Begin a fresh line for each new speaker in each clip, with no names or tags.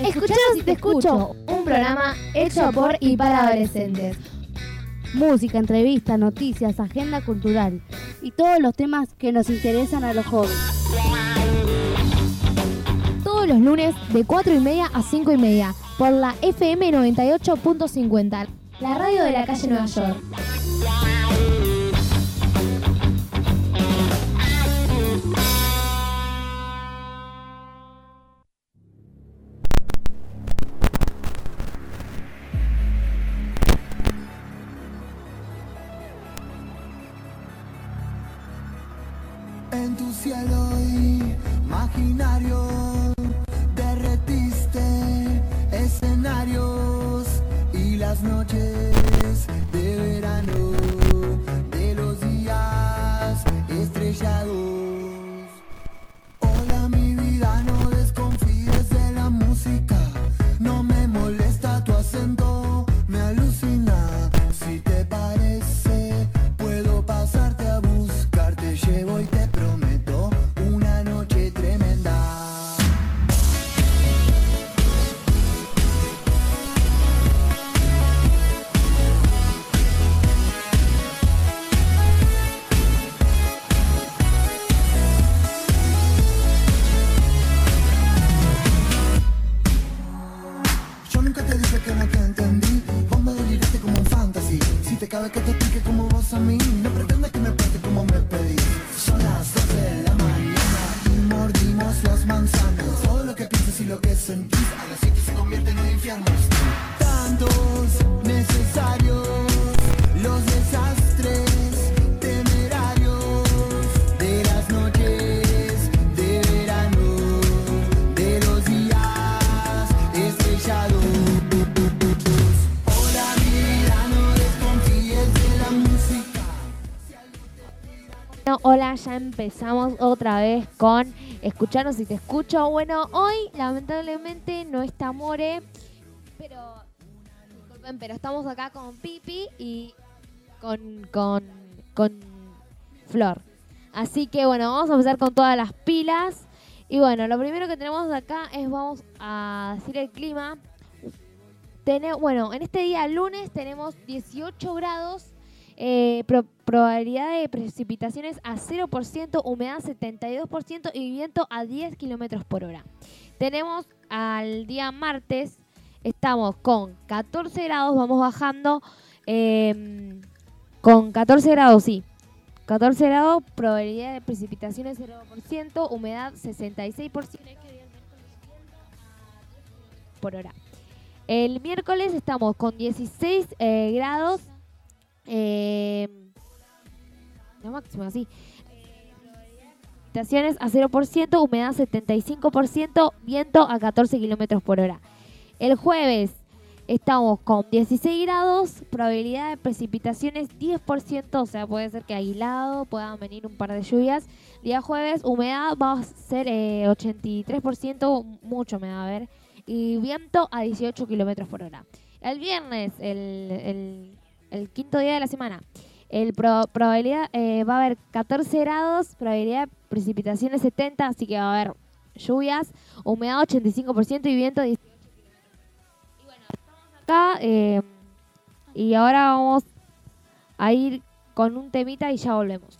Escuchanos y te escucho, un programa hecho por y para adolescentes.
Música, entrevistas, noticias, agenda cultural y todos los temas que nos interesan a los jóvenes.
Todos los lunes de 4:30 a 5:30 por la FM 98.50, la radio de la calle Nueva York.
En tu cielo imaginario derretiste escenarios y las noches de verano de los días estrellados. Hola mi vida, no desconfíes de la música, no me molesta tu acento, me alucina. Si te parece, puedo pasarte a buscar, te llevo y te prometo una noche tremenda. Yo nunca te dije que no te entendí, vos me deliraste como un fantasy. Si te cabe que te explique como vos a mí, no pretendas que me preste como me pedís. Son las 12 de la mañana y mordimos las manzanas. Todo lo que piensas y lo que sentís a las 7 se convierte en un infierno. Tantos necesarios, los desastres temerarios de las noches de verano, de los días estrellados. Hola vida, no desconfíes de la música.
Bueno, hola, ya empezamos otra vez con Escuchanos y te escucho. Bueno, hoy lamentablemente no está More, pero disculpen, pero estamos acá con Pipi y con Flor. Así que bueno, vamos a empezar con todas las pilas. Y bueno, lo primero que tenemos acá es, vamos a decir el clima. Bueno, en este día lunes tenemos 18 grados, probabilidad de precipitaciones a 0%, humedad 72% y viento a 10 kilómetros por hora. Tenemos al día martes, estamos con 14 grados, vamos bajando, con 14 grados, sí. 14 grados, probabilidad de precipitaciones 0%, humedad 66% por hora. El miércoles estamos con 16 grados, la máxima, sí. Precipitaciones a 0%, humedad 75%, viento a 14 kilómetros por hora. El jueves estamos con 16 grados, probabilidad de precipitaciones 10%, o sea, puede ser que aislado puedan venir un par de lluvias. Día jueves, humedad va a ser 83%, mucho me va a ver, y viento a 18 kilómetros por hora. El viernes, el quinto día de la semana, probabilidad va a haber 14 grados, probabilidad de precipitaciones 70, así que va a haber lluvias, humedad 85% y viento 18. Y bueno, estamos acá y ahora vamos a ir con un temita y ya volvemos.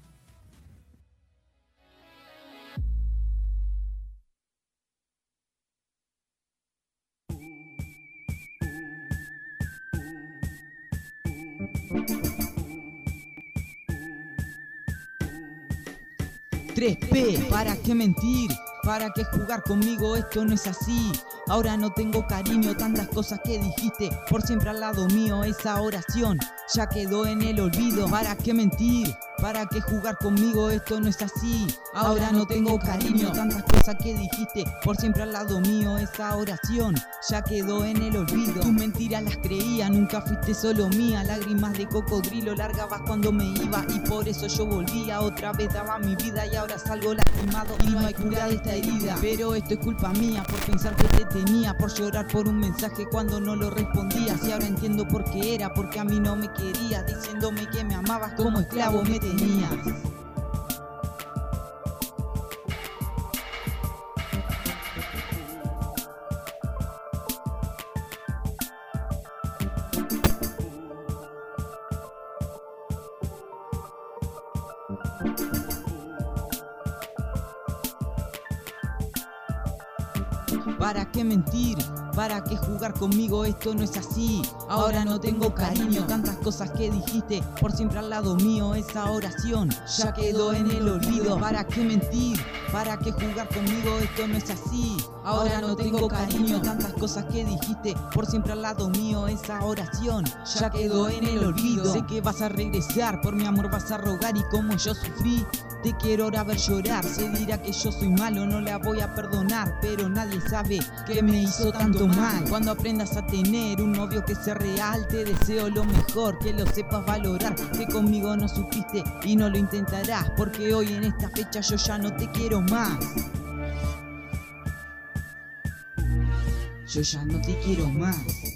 $3P, ¿para qué mentir? ¿Para qué jugar conmigo? Esto no es así. Ahora no tengo cariño, tantas cosas que dijiste por siempre al lado mío. Esa oración ya quedó en el olvido. ¿Para qué mentir? ¿Para qué jugar conmigo? Esto no es así. Ahora no tengo cariño, tantas cosas que dijiste por siempre al lado mío. Esa oración ya quedó en el olvido. Tus mentiras las creía, nunca fuiste solo mía. Lágrimas de cocodrilo largabas cuando me iba y por eso yo volvía. Otra vez daba mi vida y ahora salgo lastimado y no hay cura de esta herida. Pero esto es culpa mía por pensar que te tenía, por llorar por un mensaje cuando no lo respondías. Y ahora entiendo por qué era, porque a mí no me querías, diciéndome que me amabas como esclavo me tenías. ¿Para qué mentir? ¿Para qué jugar conmigo? Esto no es así. Ahora no tengo cariño. Tantas cosas que dijiste por siempre al lado mío. Esa oración ya quedó en el olvido. ¿Para qué mentir? ¿Para qué jugar conmigo? Esto no es así. Ahora no tengo cariño. Tantas cosas que dijiste por siempre al lado mío. Esa oración ya quedó en el olvido. Sé que vas a regresar, por mi amor vas a rogar. Y como yo sufrí, te quiero ahora ver llorar. Se dirá que yo soy malo, no la voy a perdonar, pero nadie sabe que me hizo tanto mal. Cuando aprendas a tener un novio que sea real, te deseo lo mejor, que lo sepas valorar, que conmigo no supiste y no lo intentarás, porque hoy en esta fecha yo ya no te quiero más. Yo ya no te quiero más.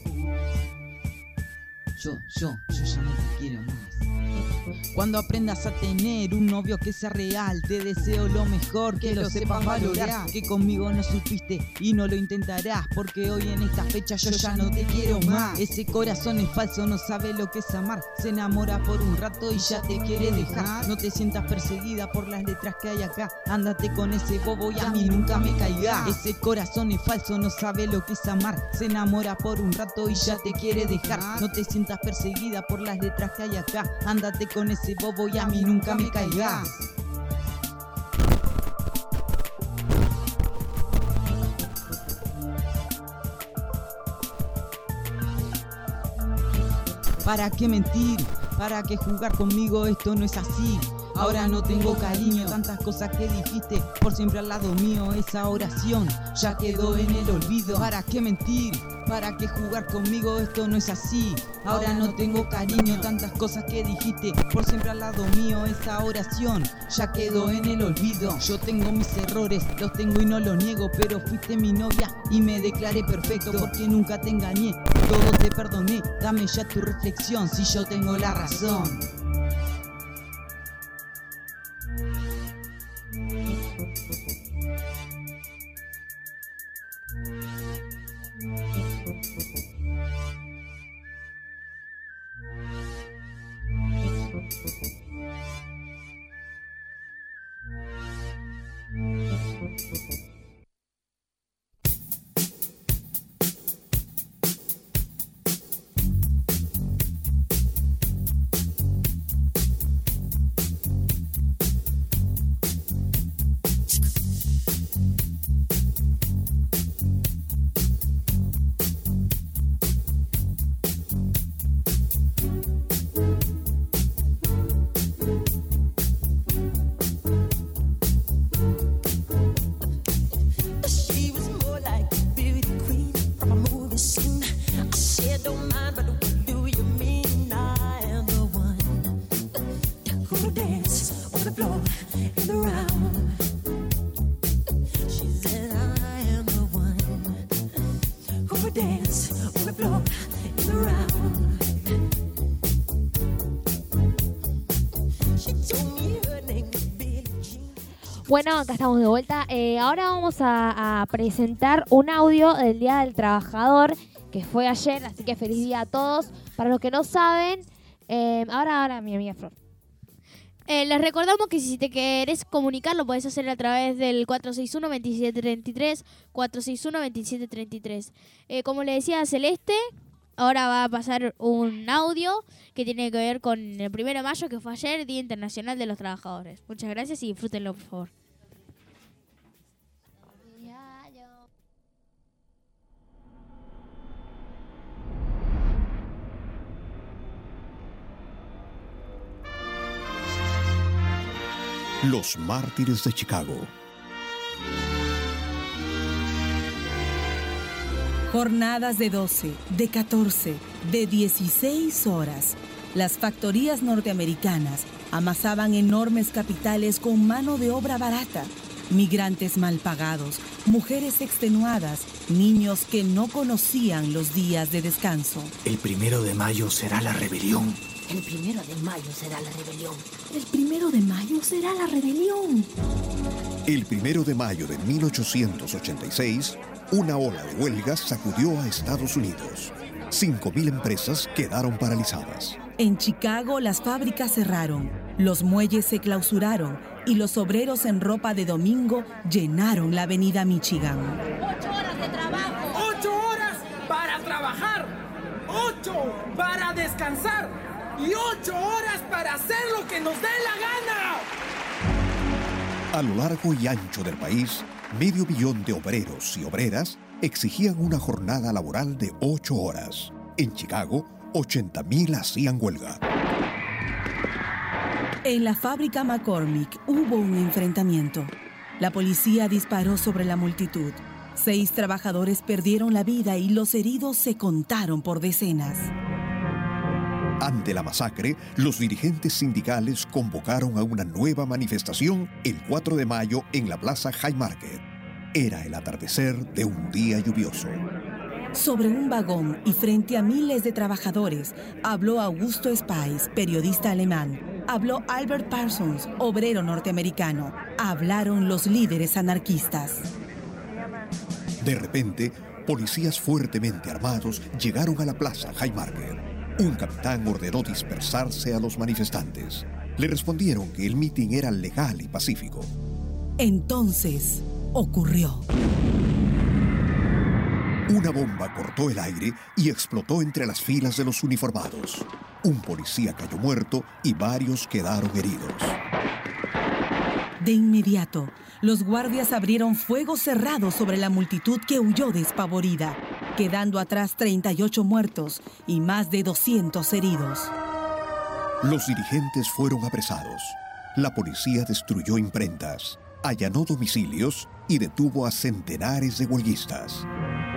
Yo ya no te quiero más. Cuando aprendas a tener un novio que sea real, te deseo lo mejor, que lo sepas valorar, que conmigo no supiste y no lo intentarás, porque hoy en esta fecha yo ya no te quiero más. Ese corazón es falso, no sabe lo que es amar, se enamora por un rato y ya te quiere dejar. No te sientas perseguida por las letras que hay acá, ándate con ese bobo y a mí nunca me caiga. Ese corazón es falso, no sabe lo que es amar, se enamora por un rato y ya te quiere dejar. No te sientas perseguida por las letras que hay acá, ándate con ese bobo y a mí nunca me caigas. ¿Para qué mentir? ¿Para qué jugar conmigo? Esto no es así. Ahora no tengo cariño, tantas cosas que dijiste por siempre al lado mío. Esa oración ya quedó en el olvido. ¿Para qué mentir? ¿Para qué jugar conmigo? Esto no es así. Ahora no tengo cariño, tantas cosas que dijiste por siempre al lado mío. Esa oración ya quedó en el olvido. Yo tengo mis errores, los tengo y no los niego, pero fuiste mi novia y me declaré perfecto, porque nunca te engañé, todo te perdoné. Dame ya tu reflexión si yo tengo la razón.
Bueno, acá estamos de vuelta. Ahora vamos a presentar un audio del Día del Trabajador, que fue ayer, así que feliz día a todos. Para los que no saben, ahora mi amiga Flor.
Les recordamos que si te querés comunicar lo podés hacer a través del 461-2733, 461-2733. Como le decía Celeste, ahora va a pasar un audio que tiene que ver con el 1 de mayo, que fue ayer, Día Internacional de los Trabajadores. Muchas gracias y disfrútenlo, por favor.
Los Mártires de Chicago.
Jornadas de 12, de 14, de 16 horas. Las factorías norteamericanas amasaban enormes capitales con mano de obra barata. Migrantes mal pagados, mujeres extenuadas, niños que no conocían los días de descanso.
El 1 de mayo será la rebelión.
El 1 de mayo será la rebelión.
El 1 de mayo será la rebelión.
El 1 de mayo de 1886, una ola de huelgas sacudió a Estados Unidos. 5.000 empresas quedaron paralizadas.
En Chicago las fábricas cerraron, los muelles se clausuraron y los obreros en ropa de domingo llenaron la avenida Michigan.
8 horas de trabajo.
para descansar y 8 horas para hacer lo que nos dé la gana.
A lo largo y ancho del país, 500 000 de obreros y obreras exigían una jornada laboral de 8 horas. En Chicago, 80.000 hacían huelga.
En la fábrica McCormick hubo un enfrentamiento. La policía disparó sobre la multitud. 6 trabajadores perdieron la vida y los heridos se contaron por decenas.
Ante la masacre, los dirigentes sindicales convocaron a una nueva manifestación el 4 de mayo en la Plaza Haymarket. Era el atardecer de un día lluvioso.
Sobre un vagón y frente a miles de trabajadores, habló Augusto Spies, periodista alemán. Habló Albert Parsons, obrero norteamericano. Hablaron los líderes anarquistas.
De repente, policías fuertemente armados llegaron a la Plaza Haymarket. Un capitán ordenó dispersarse a los manifestantes. Le respondieron que el mitin era legal y pacífico.
Entonces, ocurrió.
Una bomba cortó el aire y explotó entre las filas de los uniformados. Un policía cayó muerto y varios quedaron heridos.
De inmediato, los guardias abrieron fuego cerrado sobre la multitud que huyó despavorida, quedando atrás 38 muertos y más de 200 heridos.
Los dirigentes fueron apresados. La policía destruyó imprentas, allanó domicilios y detuvo a centenares de huelguistas.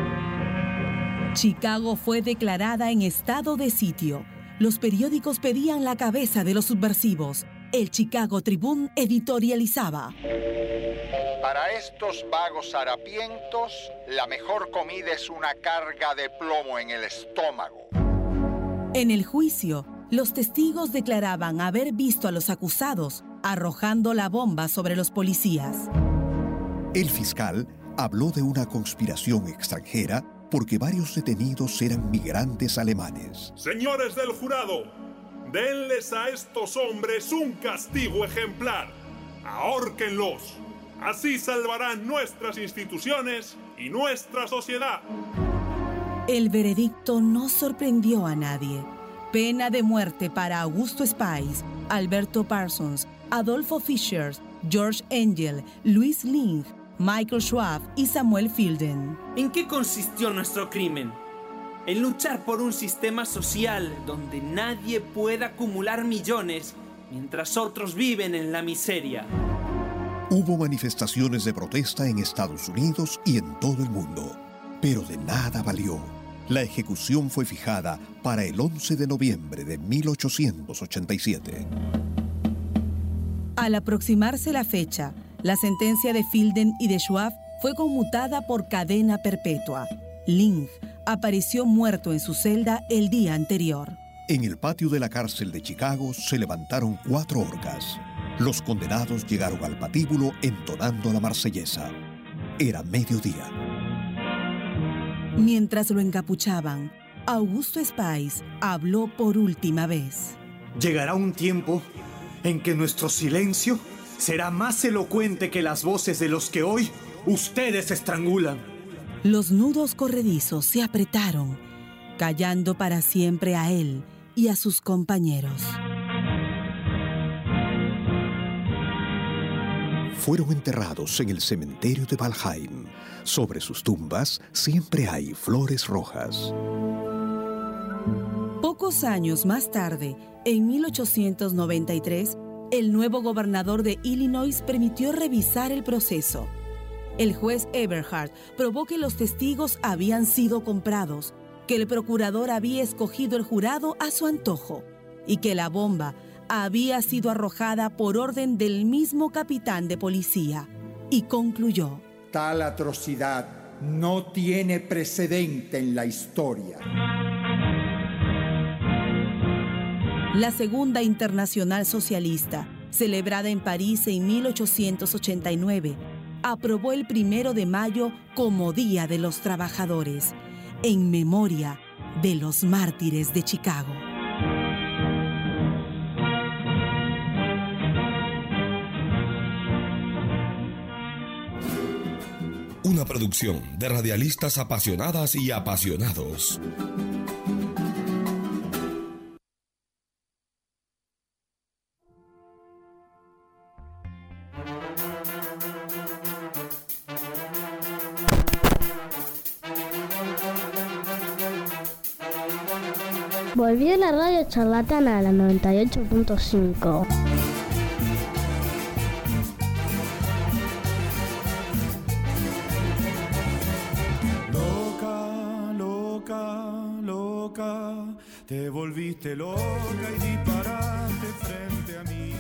Chicago fue declarada en estado de sitio. Los periódicos pedían la cabeza de los subversivos. El Chicago Tribune editorializaba:
para estos vagos harapientos, la mejor comida es una carga de plomo en el estómago.
En el juicio, los testigos declaraban haber visto a los acusados arrojando la bomba sobre los policías.
El fiscal habló de una conspiración extranjera porque varios detenidos eran migrantes alemanes.
Señores del jurado, denles a estos hombres un castigo ejemplar. Ahórquenlos. Así salvarán nuestras instituciones y nuestra sociedad.
El veredicto no sorprendió a nadie. Pena de muerte para Augusto Spies, Alberto Parsons, Adolfo Fischer, George Engel, Louis Lingg, Michael Schwab y Samuel Fielden.
¿En qué consistió nuestro crimen? En luchar por un sistema social donde nadie pueda acumular millones mientras otros viven en la miseria.
Hubo manifestaciones de protesta en Estados Unidos y en todo el mundo, pero de nada valió. La ejecución fue fijada para el 11 de noviembre de 1887.
Al aproximarse la fecha, la sentencia de Fielden y de Schwab fue conmutada por cadena perpetua. Lingg apareció muerto en su celda el día anterior.
En el patio de la cárcel de Chicago se levantaron 4 horcas. Los condenados llegaron al patíbulo entonando la marsellesa. Era mediodía.
Mientras lo encapuchaban, Augusto Spies habló por última vez.
Llegará un tiempo en que nuestro silencio será más elocuente que las voces de los que hoy ustedes estrangulan.
Los nudos corredizos se apretaron, callando para siempre a él y a sus compañeros.
Fueron enterrados en el cementerio de Valheim. Sobre sus tumbas siempre hay flores rojas.
Pocos años más tarde, en 1893, el nuevo gobernador de Illinois permitió revisar el proceso. El juez Eberhard probó que los testigos habían sido comprados, que el procurador había escogido el jurado a su antojo y que la bomba había sido arrojada por orden del mismo capitán de policía. Y concluyó:
tal atrocidad no tiene precedente en la historia.
La Segunda Internacional Socialista, celebrada en París en 1889, aprobó el 1 de mayo como Día de los Trabajadores, en memoria de los mártires de Chicago.
Una producción de radialistas apasionadas y apasionados. Volvió la radio charlatana a la 98.5.
Loca, te volviste loca y disparaste frente a mí.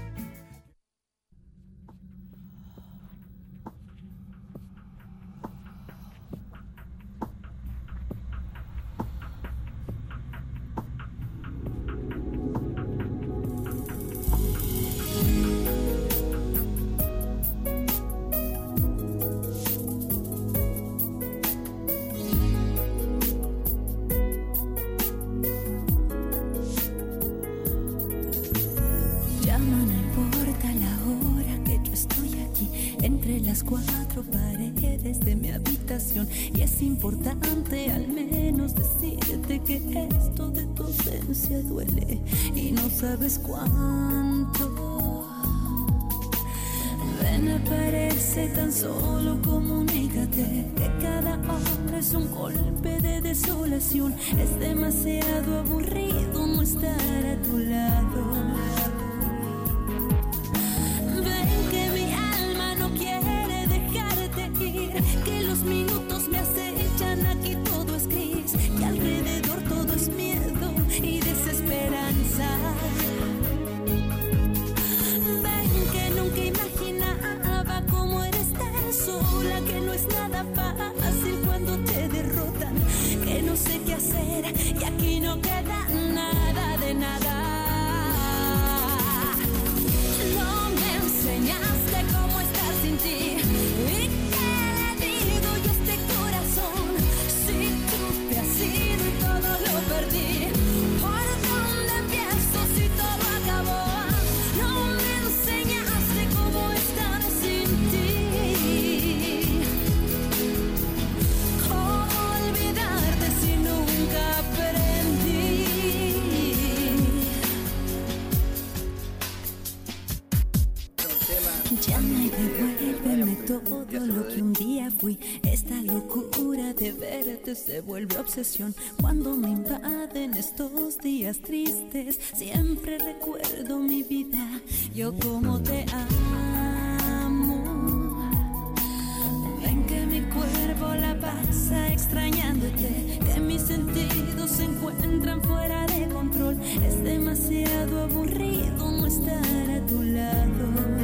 Cuatro paredes de mi habitación y es importante al menos decirte que esto de tu ausencia duele y no sabes cuánto. Ven, aparece tan solo, comunícate que cada hora es un golpe de desolación. Es demasiado aburrido no estar a tu lado. Que los minutos me acechan, aquí todo es gris, que alrededor todo es miedo y desesperanza. Ven, que nunca imaginaba cómo era estar sola, que no es nada fácil cuando te derrotan, que no sé qué hacer y aquí no queda nada de nada. No me enseñaste cómo estar sin ti. Perdí. ¿Por dónde empiezo si todo acabó? No me enseñaste cómo estar sin ti. ¿Cómo olvidarte si nunca aprendí? Llama y devuélveme todo lo que un día fui. Esta locura de verte se vuelve obsesión. Cuando me invaden estos días tristes, siempre recuerdo mi vida, yo como te amo. Ven que mi cuerpo la pasa extrañándote, que mis sentidos se encuentran fuera de control. Es demasiado aburrido no estar a tu lado.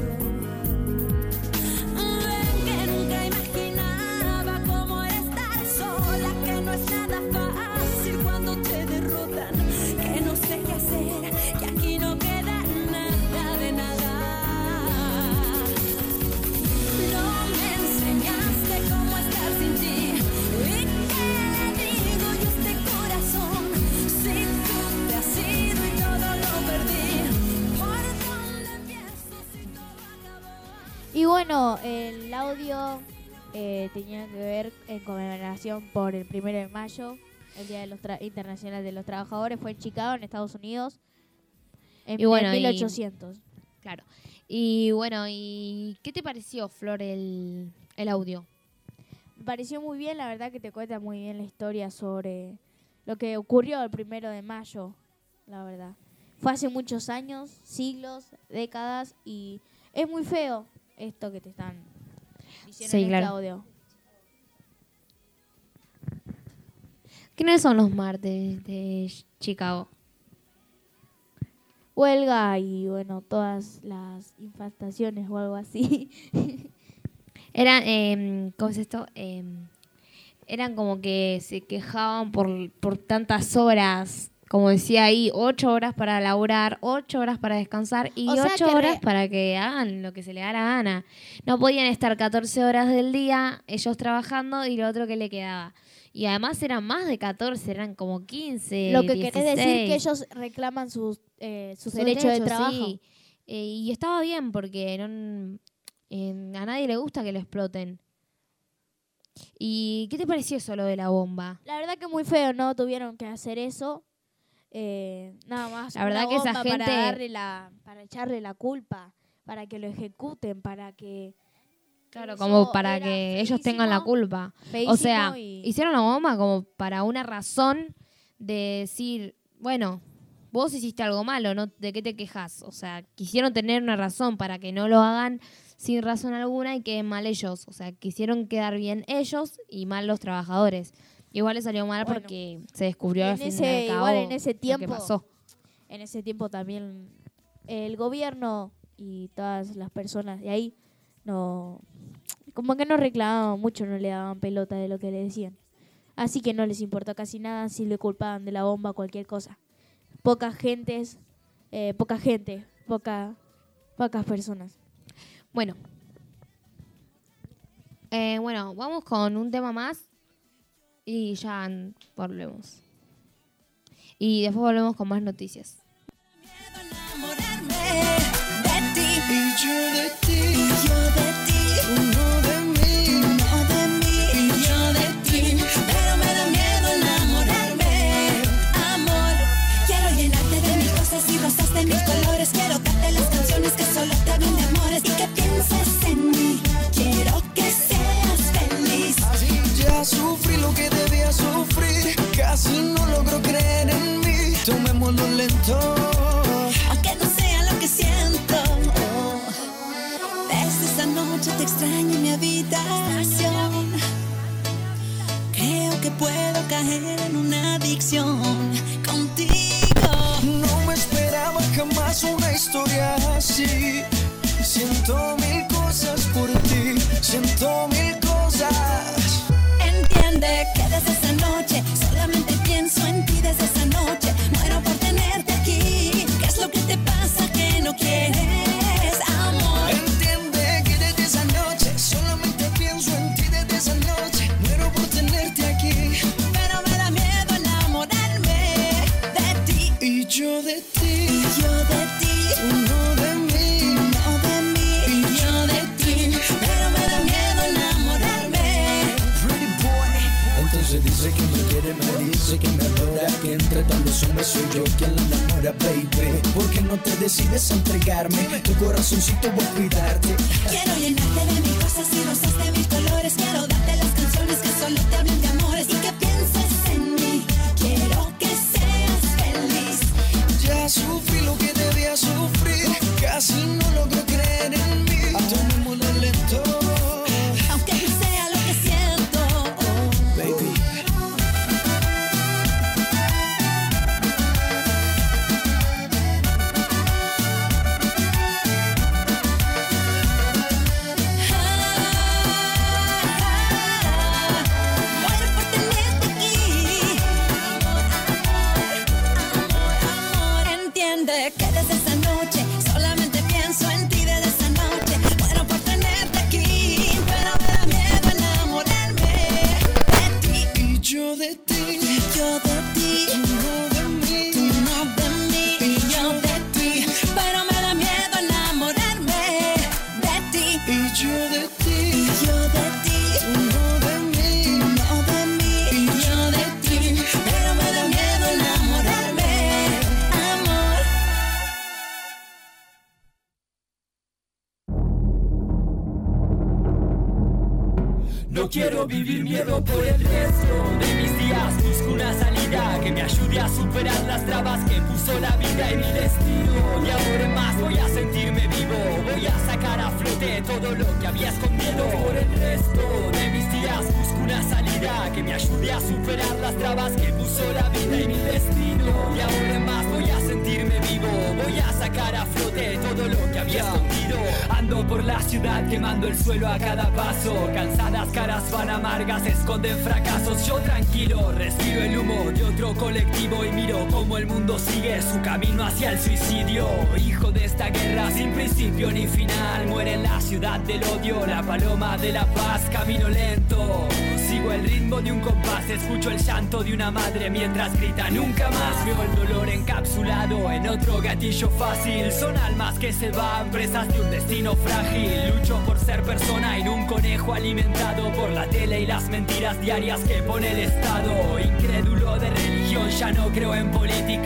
Y bueno, el audio tenía que ver en conmemoración por el 1 de mayo, el Día de los Internacional de los Trabajadores. Fue en Chicago, en Estados Unidos, en 1800.
Claro. Y bueno, ¿y qué te pareció, Flor, el audio?
Me pareció muy bien, la verdad que te cuenta muy bien la historia sobre lo que ocurrió el 1 de mayo, la verdad. Fue hace muchos años, siglos, décadas, y es muy feo esto que te están diciendo en este audio.
¿Quiénes son los martes de Chicago?
Huelga y, bueno, todas las infestaciones o algo así.
Eran, ¿cómo es esto? Eran como que se quejaban por tantas horas. Como decía ahí, 8 horas para laburar, 8 horas para descansar y 8 horas para que hagan lo que se le da la gana. No podían estar 14 horas del día ellos trabajando y lo otro que le quedaba. Y además eran más de 14, eran como 15,
Lo que
16.
querés decir que ellos reclaman sus derechos de trabajo.
Sí. Y estaba bien porque a nadie le gusta que lo exploten. ¿Y qué te pareció eso, lo de la bomba?
La verdad que muy feo, ¿no? Tuvieron que hacer eso. Nada más.
La verdad que esa gente
para echarle la culpa, para que lo ejecuten, para que
claro, como para que ellos tengan la culpa. O sea, hicieron la bomba como para una razón de decir bueno, vos hiciste algo malo, ¿no? ¿De qué te quejas? O sea, quisieron tener una razón para que no lo hagan sin razón alguna y queden mal ellos. O sea, quisieron quedar bien ellos y mal los trabajadores. Igual le salió mal porque se descubrió al fin y al cabo
en ese tiempo,
lo que pasó.
En ese tiempo también el gobierno y todas las personas de ahí no, como que no reclamaban mucho, no le daban pelota de lo que le decían. Así que no les importó casi nada si le culpaban de la bomba o cualquier cosa. Pocas personas.
Bueno, vamos con un tema más y ya volvemos. Y después volvemos con más noticias.
Y yo de ti, uno de mí, y yo de ti, pero me da miedo enamorarme. Amor, quiero llenarte de mil cosas y rosas de mil colores. Quiero darte las canciones que solo te hablan de amores y que pienses en mí. Quiero que seas feliz. Así ya sufrí lo que debía sufrir. Casi no logro creer en mí. Tomémoslo lento, aunque no sea lo que siento. Desde esa noche te extraño en mi habitación. Creo que puedo caer en una adicción contigo. No me esperaba jamás una historia así. Siento mil cosas por ti, siento mil cosas. Entiende que desde esa noche solamente pienso en ti. Desde esa noche muero por tenerte aquí. ¿Qué es lo que te pasa que no quieres, amor? Entiende que desde esa noche solamente pienso en ti. Desde esa noche muero por tenerte aquí. Pero me da miedo enamorarme de ti. Y yo de ti, uno de mí, y yo de ti, pero me da miedo enamorarme. Pretty boy. Entonces dice que me quiere, me dice que me adora, que entre tantos hombres soy yo quien la enamora, baby. ¿Por qué no te decides a entregarme? Tu corazoncito voy a cuidarte. Quiero llenarte de mil cosas y rosas de mil colores. Quiero darte las canciones que solo te hablan de amores y que pienses en mí. Quiero que seas feliz. Ya sufrí lo que debía sufrir. Casi no logro creer en mí. Tomémoslo lento, aunque no sea lo que siento, baby. Muero por tenerte aquí. Amor, entiende que desde esa noche solamente pienso en ti. Desde esa noche muero por tenerte aquí. Pero me da miedo enamorarme de ti. Y yo de ti, uno de mí, y yo de ti, pero me da miedo enamorarme de ti. Y yo de ti, uno de mí, y yo de ti, pero me da miedo enamorarme, amor.
No quiero vivir miedo por el resto de mis días. Busco una salida que me ayude a superar las trabas que puso la vida en mi destino. Y ahora en más voy a sentirme vivo. Voy a sacar a flote todo lo que había escondido. Por el resto de mis días busco una salida que me ayude a superar las trabas que puso la vida en mi destino. Y ahora en más voy a sentirme vivo. Voy a sacar a flote todo lo que había escondido. Ando por la ciudad quemando el suelo a cada paso. Cansadas caras van amargas, esconden fracasos. Yo tranquilo, respiro el humo de otro colectivo y miro cómo el mundo sigue su camino hacia el suicidio. Hijo de esta guerra sin principio ni final, muere en la ciudad del odio, la paloma de la paz. Camino lento, sigo el ritmo de un compás, escucho el llanto de una madre mientras grita nunca más. Veo el dolor encapsulado en otro gatillo fácil. Son almas que se van presas de un destino frágil. Lucho por ser persona y no un conejo alimentado por la tele y las mentiras diarias que pone el Estado. Incrédulo de religión, ya no creo en política.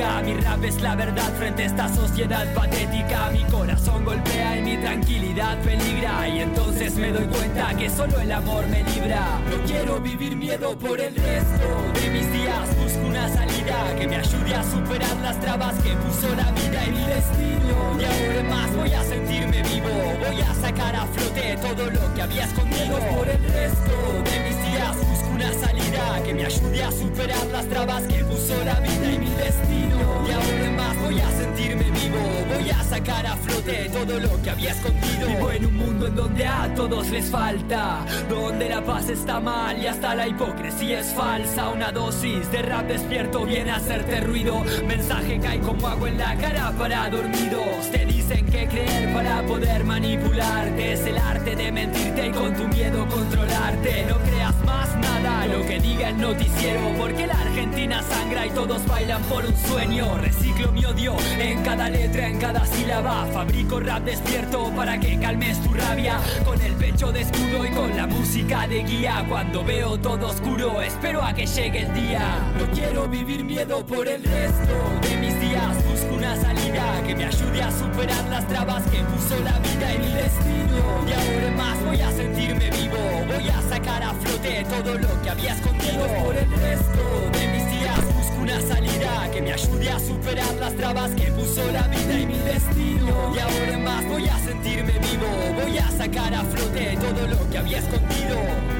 música. Mi rap es la verdad frente a esta sociedad patética. Mi corazón golpea y mi tranquilidad peligra. Y entonces me doy cuenta que solo el amor me libra. No quiero vivir miedo por el resto de mis días. Busco una salida que me ayude a superar las trabas que puso la vida y mi destino. Y ahora en más voy a sentirme vivo. Voy a sacar a flote todo lo que había escondido. Por el resto de mis días busco una salida que me ayude a superar las trabas que puso la vida y mi destino. Y ahora en más voy a sentirme vivo. Voy a sacar a flote todo lo que había escondido. Vivo en un mundo en donde a todos les falta, donde la paz está mal y hasta la hipocresía es falsa. Una dosis de rap despierto viene a hacerte ruido. Mensaje cae como agua en la cara para dormidos. Te dicen que creer para poder manipularte es el arte de mentirte y con tu miedo controlarte. No creas más nada lo que diga el noticiero, porque la Argentina sangra y todos bailan por un sueño. Reciclo mi odio en cada letra, en cada sílaba. Fabrico rap despierto para que calmes tu rabia. Con el pecho de escudo y con la música de guía. Cuando veo todo oscuro espero a que llegue el día. No quiero vivir miedo por el resto de mis días. Busco una salida que me ayude a superar las trabas que puso la vida y mi destino. Y ahora en más voy a sentirme vivo. Voy a sacar a flote todo lo que había escondido. Por el resto de mis días busco una salida que me ayude a superar las trabas que puso la vida y mi destino. Y ahora en más voy a sentirme vivo. Voy a sacar a flote todo lo que había escondido.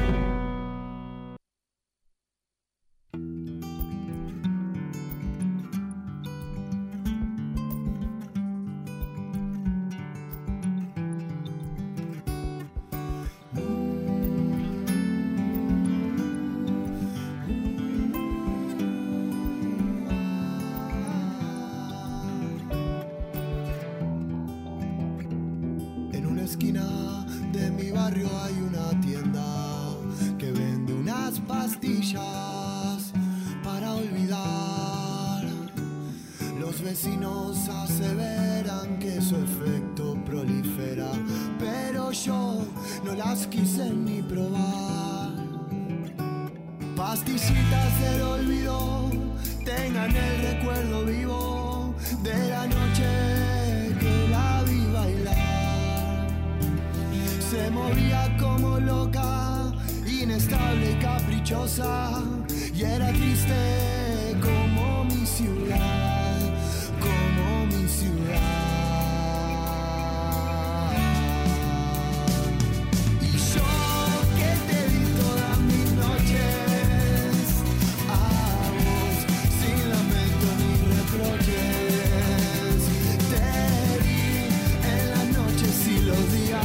Esquina de mi barrio hay una tienda que vende unas pastillas para olvidar. Los vecinos aseveran que su efecto prolifera, pero yo no las quise ni probar. Pastillitas del olvido, tengan el recuerdo vivo de la noche que la vi bailar. Se movía como loca, inestable y caprichosa, y era triste como mi ciudad, como mi ciudad. Y yo que te di todas mis noches, a vos sin lamento ni reproches, te di en las noches y los días.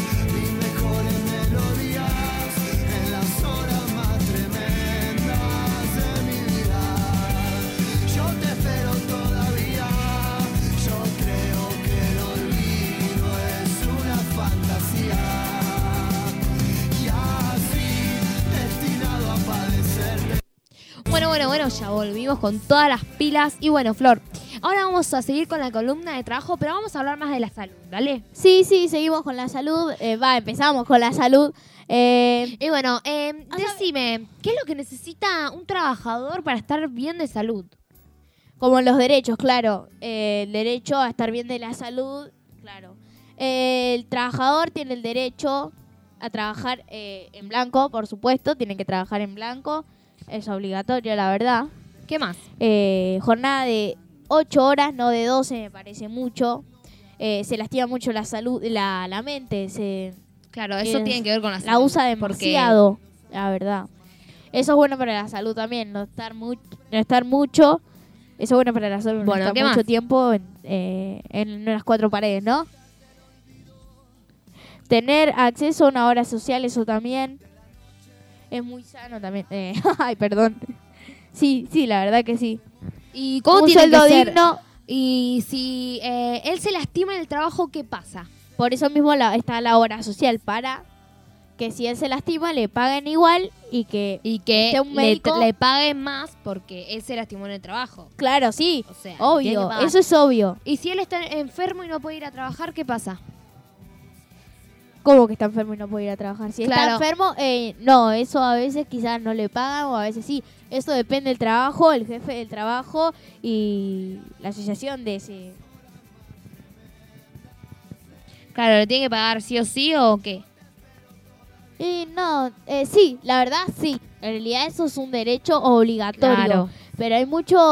Bueno, ya volvimos con todas las pilas. Y bueno, Flor, ahora vamos a seguir con la columna de trabajo, pero vamos a hablar más de la salud, ¿dale?
Sí, seguimos con la salud. Empezamos con la salud.
Y bueno, decime, ¿qué es lo que necesita un trabajador para estar bien de salud?
Como los derechos, claro. El derecho a estar bien de la salud, claro. El trabajador tiene el derecho a trabajar en blanco, por supuesto. Tiene que trabajar en blanco. Es obligatorio, la verdad.
¿Qué más?
Jornada de 8 horas, no de 12, me parece mucho. Se lastima mucho la salud, la mente.
Claro, eso tiene que ver con la salud.
La usa demasiado, la verdad. Eso es bueno para la salud también, no estar mucho. Eso es bueno para la salud,
bueno,
no estar mucho tiempo en las 4 paredes, ¿no? Tener acceso a una hora social, eso también. Es muy sano también. Ay, perdón. Sí, la verdad que sí.
¿Y cómo
un
tiene
sueldo
que ser?
digno?
Y si él se lastima en el trabajo, ¿qué pasa?
Por eso mismo está la hora social, para que si él se lastima le paguen igual y que un médico
le paguen más porque él se lastimó en el trabajo.
Claro, sí,
o sea,
obvio, eso es obvio.
Y si él está enfermo y no puede ir a trabajar, ¿qué pasa?
¿Cómo que está enfermo y no puede ir a trabajar? Si
claro.
está enfermo, no, eso a veces quizás no le pagan o a veces sí. Eso depende del trabajo, el jefe del trabajo y la asociación de ese.
Claro, ¿le tiene que pagar sí o sí o qué?
No, sí, la verdad sí. En realidad eso es un derecho obligatorio.
Claro.
Pero hay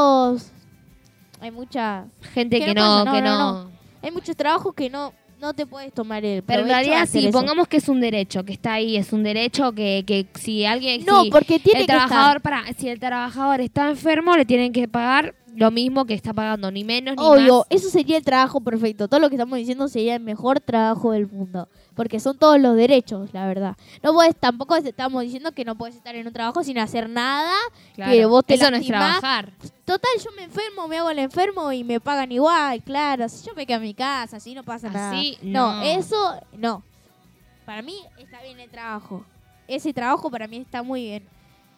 mucha
gente que
pasa,
no.
Hay muchos trabajos que no te puedes tomar el
Pero en
provecho de
realidad
hacer
sí,
eso.
pongamos que es un derecho, que está ahí, es un derecho que si alguien...
No,
si
porque tiene
el
que
trabajador,
estar.
si el trabajador está enfermo, le tienen que pagar lo mismo que está pagando, ni menos ni
Obvio,
más.
eso sería el trabajo perfecto. Todo lo que estamos diciendo sería el mejor trabajo del mundo. Porque son todos los derechos, la verdad. Tampoco estamos diciendo que no puedes estar en un trabajo sin hacer nada.
Claro,
Que vos te
eso no es
lastimás.
trabajar.
Total, yo me enfermo, me hago el enfermo y me pagan igual, claro. Si yo me quedo en mi casa, así no pasa nada.
Así,
No,
no.
eso no. Para mí está bien el trabajo. Ese trabajo para mí está muy bien.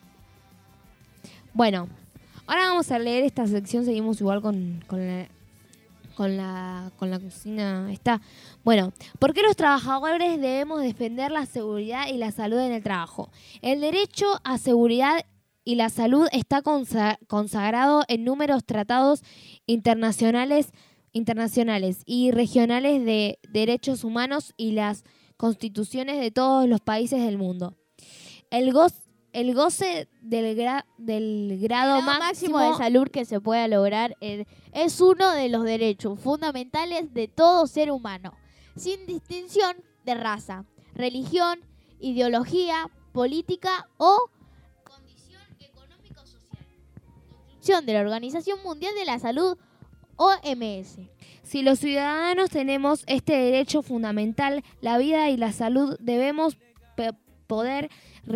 Bueno, ahora vamos a leer esta sección, seguimos igual con la cocina. Bueno, ¿por qué los trabajadores debemos defender la seguridad y la salud en el trabajo? El derecho a seguridad y la salud está consagrado en numerosos tratados internacionales y regionales de derechos humanos y las constituciones de todos los países del mundo. El goce del grado máximo
de salud que se pueda lograr es uno de los derechos fundamentales de todo ser humano, sin distinción de raza, religión, ideología, política o condición económico-social. Constitución de la Organización Mundial de la Salud, OMS.
Si los ciudadanos tenemos este derecho fundamental, la vida y la salud, debemos poder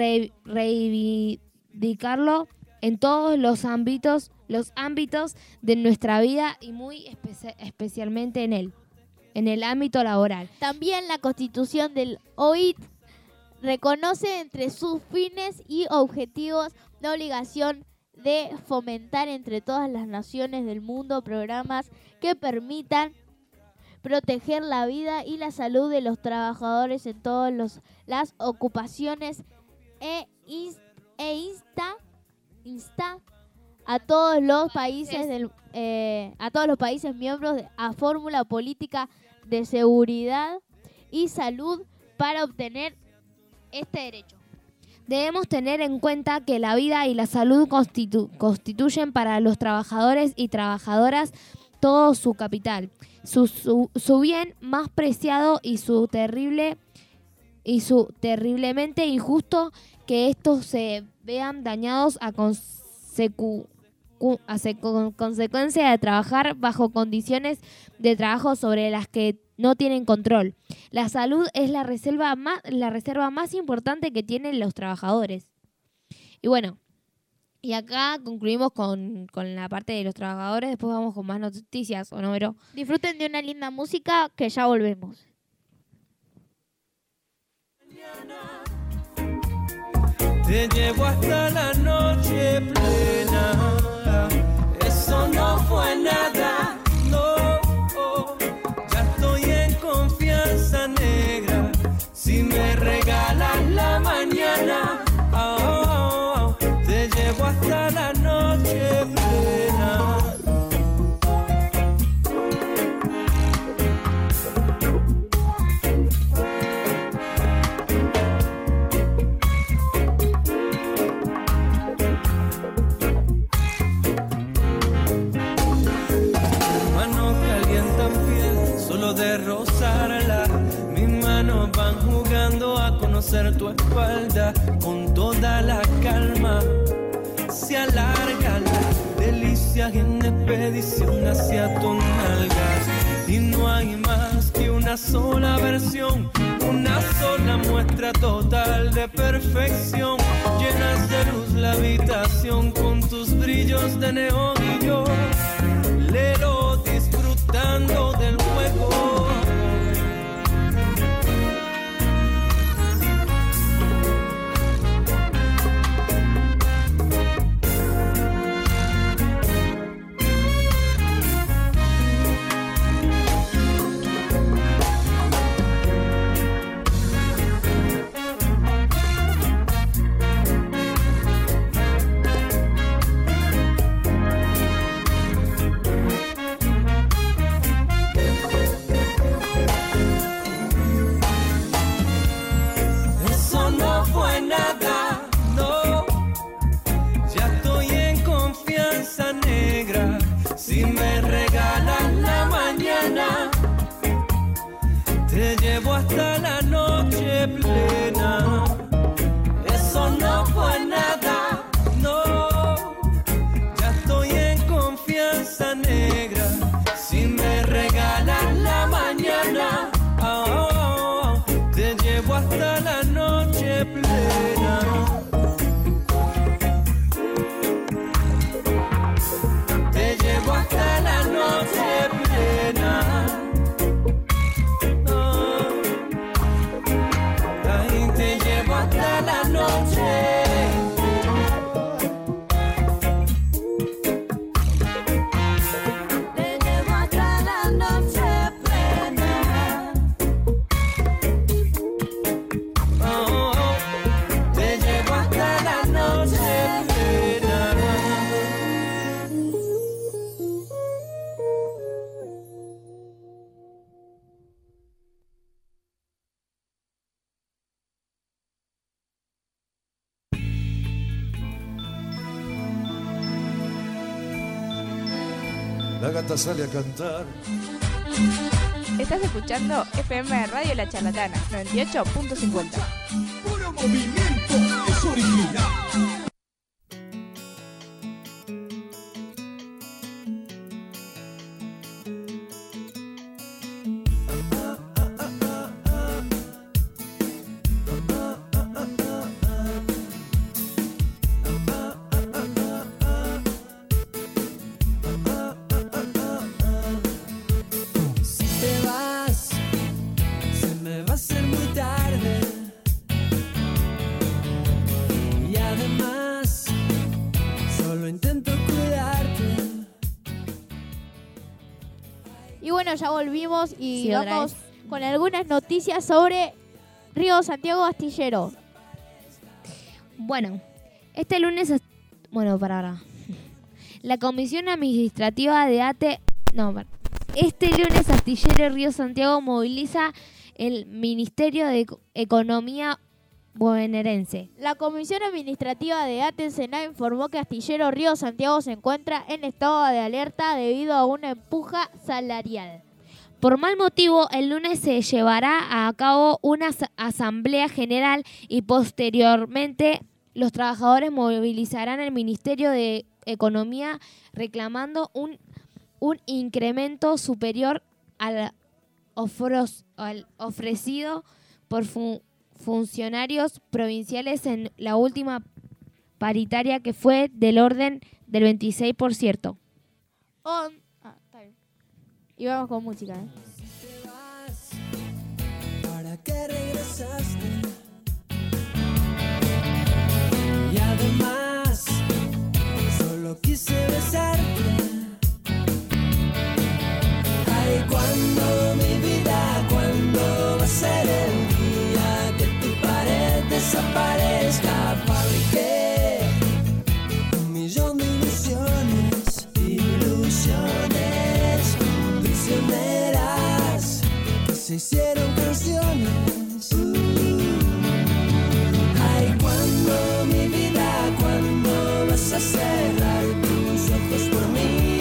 reivindicarlo en todos los ámbitos de nuestra vida y muy especialmente en el ámbito laboral.
También la Constitución del OIT reconoce entre sus fines y objetivos la obligación de fomentar entre todas las naciones del mundo programas que permitan proteger la vida y la salud de los trabajadores en todas las ocupaciones e insta a todos los países miembros a fórmula política de seguridad y salud para obtener este derecho.
Debemos tener en cuenta que la vida y la salud constituyen para los trabajadores y trabajadoras todo su capital, su bien más preciado y su terriblemente injusto que estos se vean dañados a consecuencia de trabajar bajo condiciones de trabajo sobre las que no tienen control. La salud es la reserva más importante que tienen los trabajadores. Y bueno, y acá concluimos con la parte de los trabajadores. Después vamos con más noticias, ¿o no, Vero?
Disfruten de una linda música que ya volvemos.
Te llevo hasta la noche plena. Eso no fue nada, no. Ya estoy en confianza negra. Si me regalas la mañana, te llevo hasta la noche plena. De rozarla, mis manos van jugando a conocer tu espalda con toda la calma. Se alargan las delicias en expedición hacia tus nalgas y no hay más que una sola versión, una sola muestra total de perfección. Llenas de luz la habitación con tus brillos de neón y yo lelo disfrutando del juego. te llevo hasta la noche plena. Eso no fue nada, no. Ya estoy en confianza negra. Si me regalan la mañana, te llevo hasta la noche plena. Te llevo hasta la noche plena. Ahí te llevo hasta la noche.
La gata sale a cantar.
Estás escuchando FM Radio La Charlatana 98.50.
Puro movimiento, es original.
Ya volvimos y
Sí, otra
vamos
vez.
con algunas noticias sobre Río Santiago Astillero.
Bueno, este lunes... Bueno, para. La Comisión Administrativa de ATE... No, para. Este lunes Astillero Río Santiago moviliza el Ministerio de Economía bonaerense.
La Comisión Administrativa de ATE Senado informó que Astillero Río Santiago se encuentra en estado de alerta debido a una empuja salarial.
Por mal motivo, el lunes se llevará a cabo una asamblea general y posteriormente los trabajadores movilizarán el Ministerio de Economía reclamando un incremento superior al ofrecido por funcionarios provinciales en la última paritaria, que fue del orden del 26%.
Está bien. Y vamos con música,
¿Para qué regresaste? Y además, solo quise besarte. Ay, cuando mi vida, cuando va a ser el día que tu pared desaparezca. Fabriqué 1.000.000 de ilusiones, prisioneras que se hicieron canciones. Ay, cuando mi vida, cuando vas a cerrar tus ojos por mí.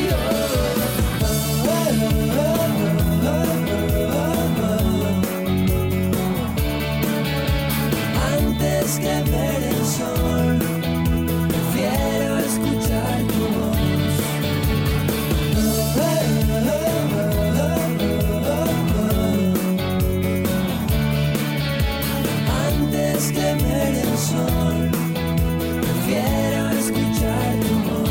Antes que ver el sol, prefiero escuchar tu voz. Antes que ver el sol, prefiero escuchar tu voz.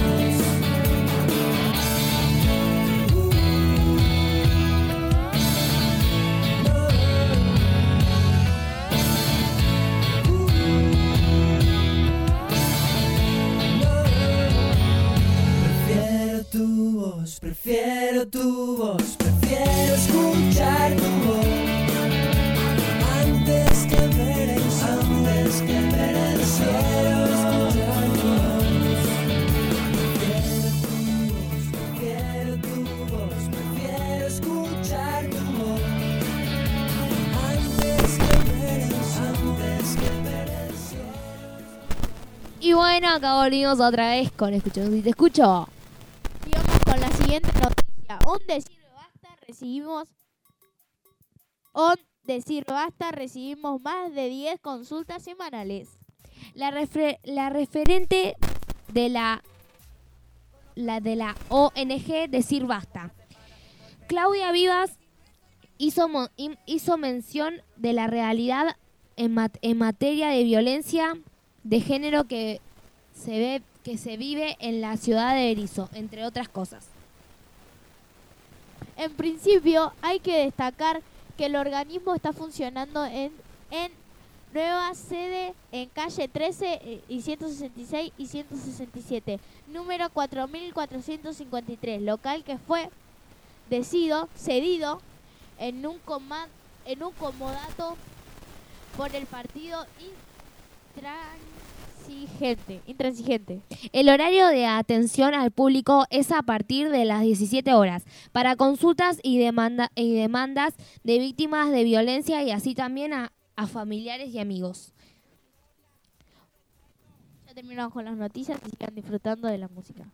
Prefiero tu voz, prefiero tu voz, prefiero escuchar tu voz. Antes que ver el sol, antes que ver el cielo, escuchar tu voz. Prefiero tu voz, prefiero escuchar tu voz. Antes que ver el sol, antes que ver el cielo.
Y bueno, acá volvimos otra vez con Escuchando si te escucho.
Y vamos con la siguiente noticia. Un decir basta, recibimos On Decir Basta recibimos más de 10 consultas semanales.
La referente de la ONG Decir Basta, Claudia Vivas, hizo mención de la realidad en materia de violencia de género que se vive en la ciudad de Berisso, entre otras cosas.
En principio, hay que destacar que el organismo está funcionando en nueva sede en calle 13 y 166 y 167, número 4453, local que fue cedido en un comodato por el partido intransigente.
El horario de atención al público es a partir de las 17 horas para consultas y demandas de víctimas de violencia y así también a familiares y amigos.
Ya terminamos con las noticias y sigan disfrutando de la música.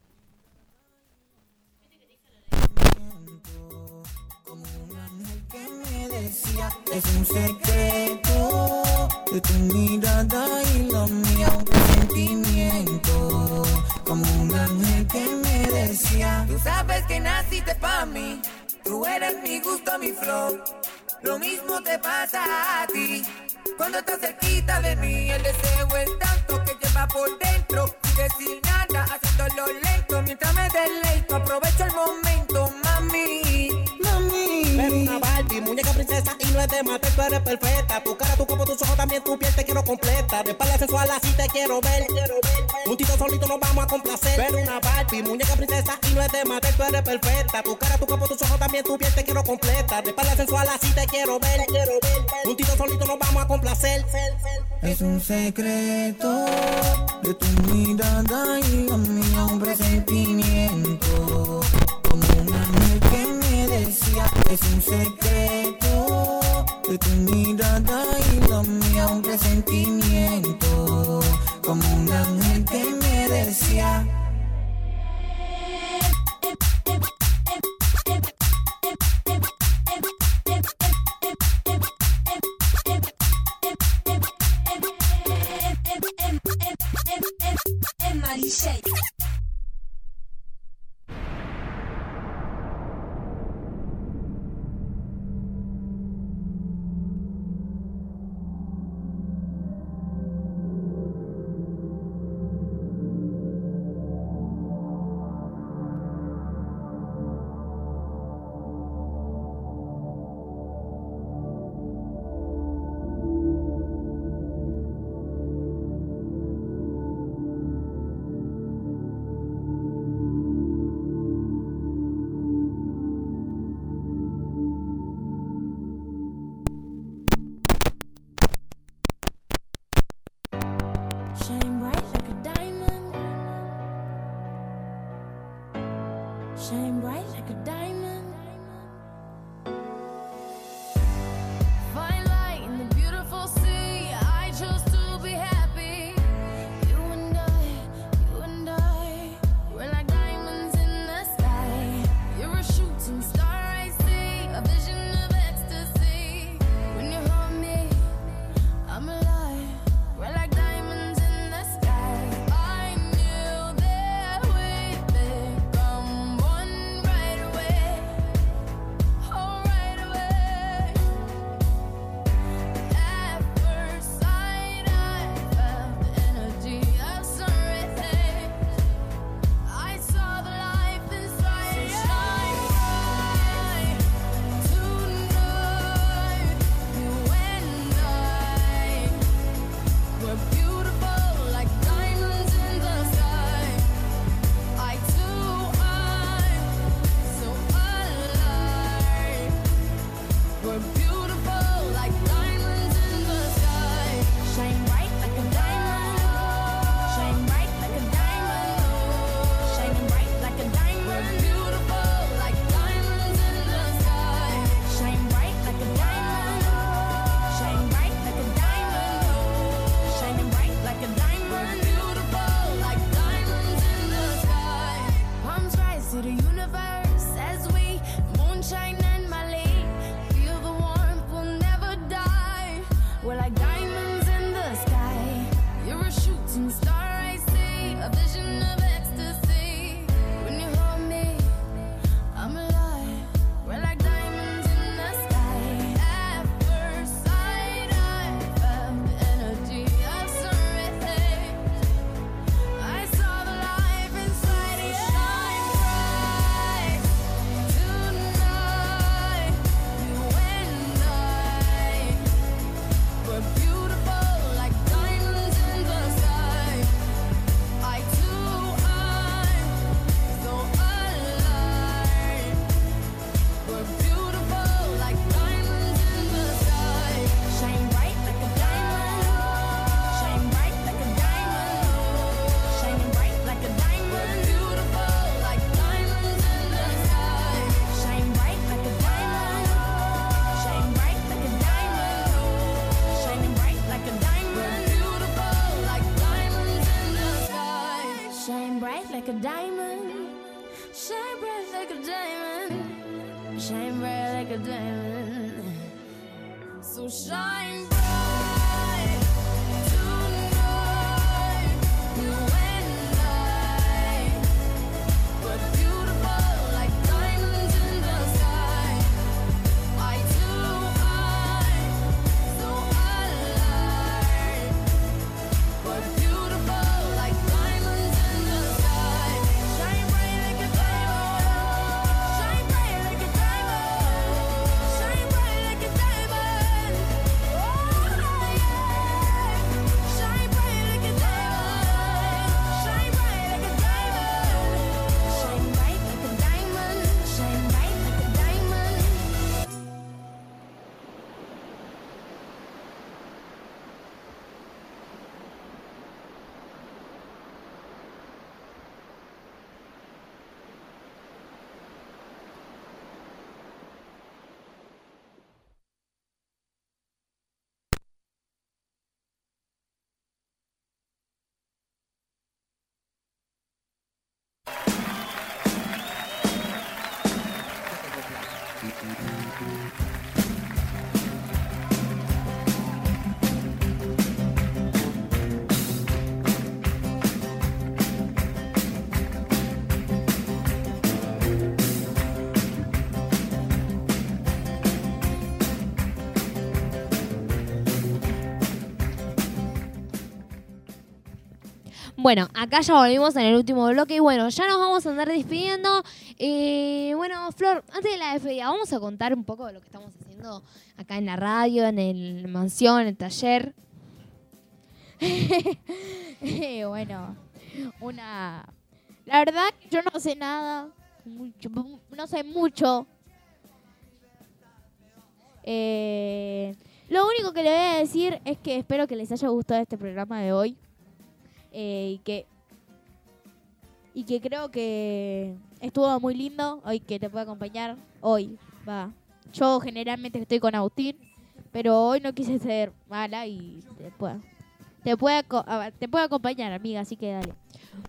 Decía, es un secreto de tu mirada y la mía, un sentimiento como un ángel que me decía. Tú sabes que naciste pa' mí, tú eres mi gusto, mi flow. Lo mismo te pasa a ti cuando estás cerquita de mí. El deseo es tanto que lleva por dentro, sigue sin nada, haciéndolo lento mientras me deleito. Aprovecho el momento, mami.
Eres una Barbie, muñeca princesa y no es de matar, tú eres perfecta. Tu cara, tu cuerpo, tus ojos, también tu piel te quiero completa. De espalda sensual así te quiero ver. Juntito solito nos vamos a complacer. Eres una Barbie, muñeca princesa y no es de matar, tú eres perfecta. Tu cara, tu cuerpo, tus ojos, también tu piel te quiero completa. De espalda sensual así te quiero ver. Juntito solito nos vamos a complacer.
Es un secreto de tu mirada y la mía, un presentimiento como un ángel que me decía. Es un secreto de tu mirada y la mía, un presentimiento como un ángel que me decía.
Shine bright like a diamond. Shine bright like a diamond. Find light in the beautiful sea. I chose to be happy. You and I, we're like diamonds in the sky. You're a shooting star, I see, a vision of ecstasy. When you hold me, I'm alive. We're like diamonds in the sky. I knew that we'd become one right away. shine bright like a diamond. So shine bright tonight, you and I. But beautiful like diamonds in the sky. Eye to eye, so alive. But beautiful like diamonds in the sky. Shine bright like a diamond. Shine bright like a diamond. Shine bright like a diamond. Oh yeah. Shine bright like a diamond. Shine bright like a diamond. Shine bright like a diamond. Shine bright like a diamond.
Bueno, acá ya volvimos en el último bloque y bueno, ya nos vamos a andar despidiendo. Bueno, Flor, antes de la despedida, vamos a contar un poco de lo que estamos haciendo acá en la radio, en el mansión, en el taller.
Bueno, la verdad que yo no sé nada, no sé mucho. Lo único que le voy a decir es que espero que les haya gustado este programa de hoy. Y que creo que estuvo muy lindo hoy que te puedo acompañar. Yo generalmente estoy con Agustín, pero hoy no quise ser mala y te puedo acompañar, amiga, así que dale.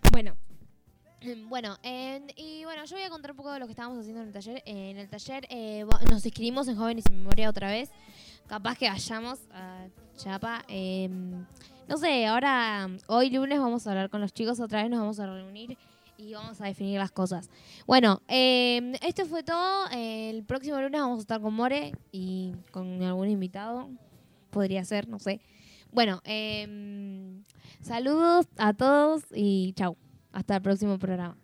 Bueno, y bueno, yo voy a contar un poco de lo que estábamos haciendo en el taller. En el taller nos inscribimos en Jóvenes sin Memoria otra vez. Capaz que vayamos a Chapa. No sé, ahora, hoy lunes vamos a hablar con los chicos, otra vez nos vamos a reunir y vamos a definir las cosas. Bueno, esto fue todo. El próximo lunes vamos a estar con More y con algún invitado. Podría ser, no sé. Bueno, saludos a todos y chau. Hasta el próximo programa.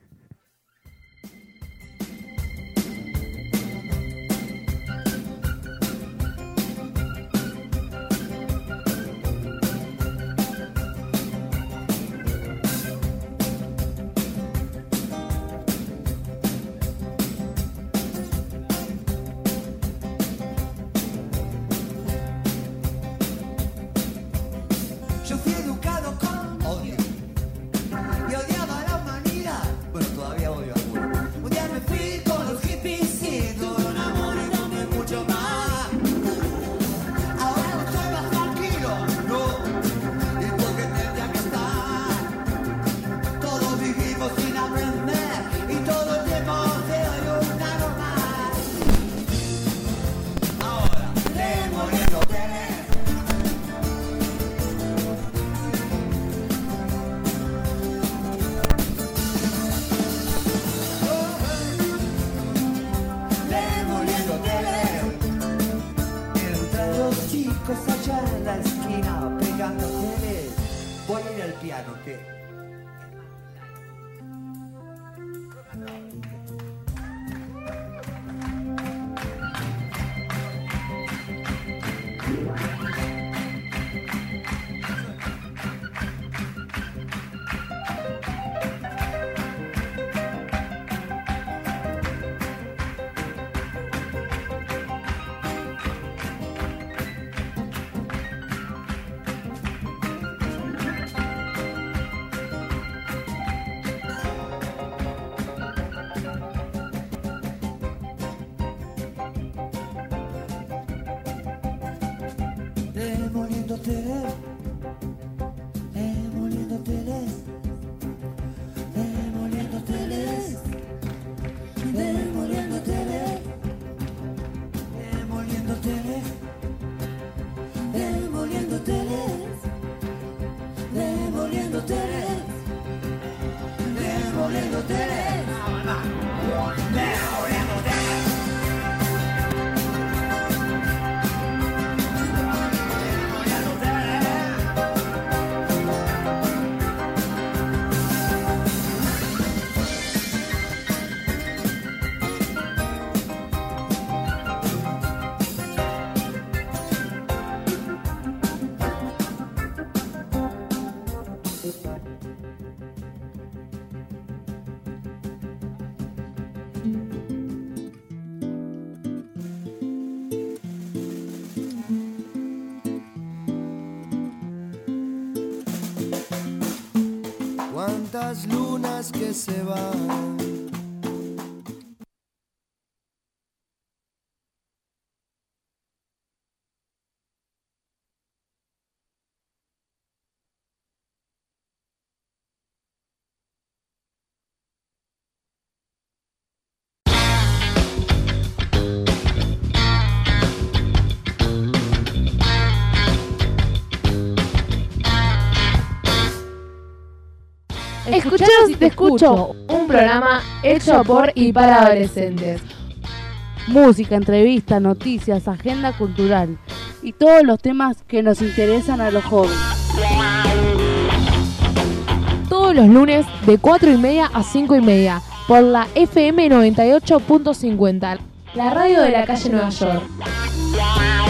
Yo fui educado con odio y odiaba a la humanidad. Bueno, todavía odio a algunos. Un día me fui con los hippies y tuve un amor y también mucho más. Ahora no estoy más tranquilo, no, y porque tendría que estar. Todos vivimos sin aprender y todos tenemos de hoy una normal. Ahora, demoliéndote. Allá en la esquina pegando tele. Voy a ir al piano que las lunas que se van.
Escucharos y te escucho, un programa hecho por y para adolescentes. Música, entrevistas, noticias, agenda cultural y todos los temas que nos interesan a los jóvenes.
Todos los lunes de 4:30 a 5:30 por la FM 98.50, la radio de la calle Nueva York.